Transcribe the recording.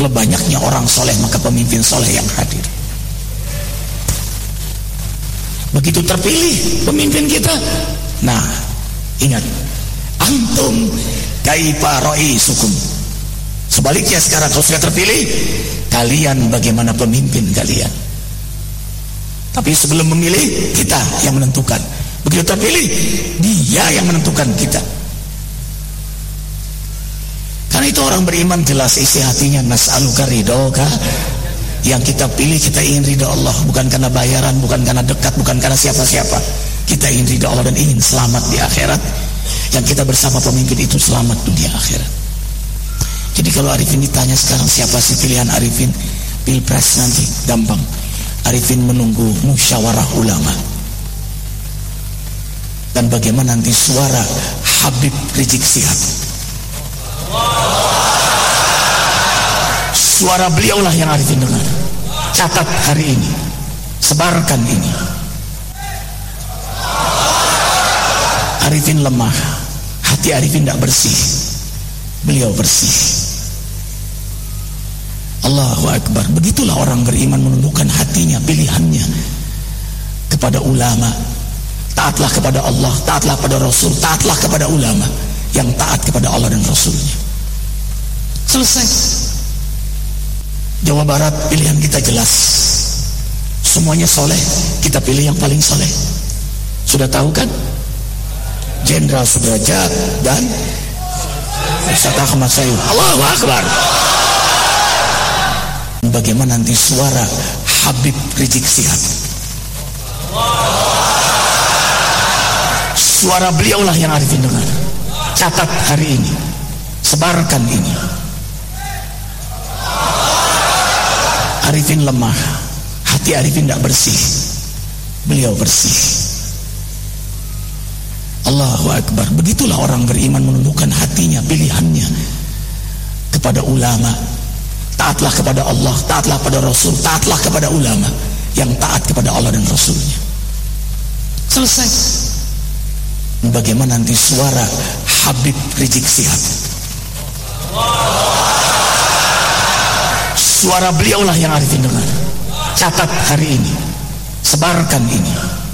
Kalau banyaknya orang soleh, maka pemimpin soleh yang hadir. Begitu terpilih pemimpin kita, nah ingat, antum kaifa raisukum. Sebaliknya sekarang kalau sudah terpilih, kalian bagaimana pemimpin kalian. Tapi sebelum memilih, kita yang menentukan. Begitu terpilih, dia yang menentukan kita. Karena itu orang beriman jelas isi hatinya, nas'aluka ridhoka. Yang kita pilih, kita ingin ridho Allah, bukan karena bayaran, bukan karena dekat, bukan karena siapa-siapa. Kita ingin ridho Allah dan ingin selamat di akhirat. Yang kita bersama pemimpin itu selamat dunia akhirat. Jadi kalau Arifin ditanya sekarang siapa sih pilihan Arifin Pilpres nanti, gampang. Arifin menunggu musyawarah ulama. Dan bagaimana nanti suara Habib Rizik Syihab. Suara beliaulah yang Arifin dengar. Catat hari ini, sebarkan ini. Arifin lemah, hati Arifin tidak bersih, beliau bersih. Allahu Akbar. Begitulah orang beriman menundukkan hatinya, pilihannya kepada ulama. Taatlah kepada Allah, taatlah kepada Rasul, taatlah kepada ulama yang taat kepada Allah dan Rasulnya. Selesai. Jawa Barat pilihan kita jelas. Semuanya soleh, kita pilih yang paling soleh. Sudah tahu kan? Jenderal Sudrajat dan Ustaz Ahmad Sayyid. Allahu Akbar. Bagaimana nanti suara Habib Rizik Syihab. Suara beliaulah yang Arifin dengar. Catat hari ini, sebarkan ini. Arifin lemah, hati Arifin tidak bersih, beliau bersih. Allahu Akbar. Begitulah orang beriman menundukkan hatinya, pilihannya kepada ulama. Taatlah kepada Allah, taatlah kepada Rasul, taatlah kepada ulama yang taat kepada Allah dan Rasulnya. Selesai. Bagaimana nanti suara Habib Rizik Syihab. Suara beliaulah yang Arifin dengar. Catat hari ini, sebarkan ini.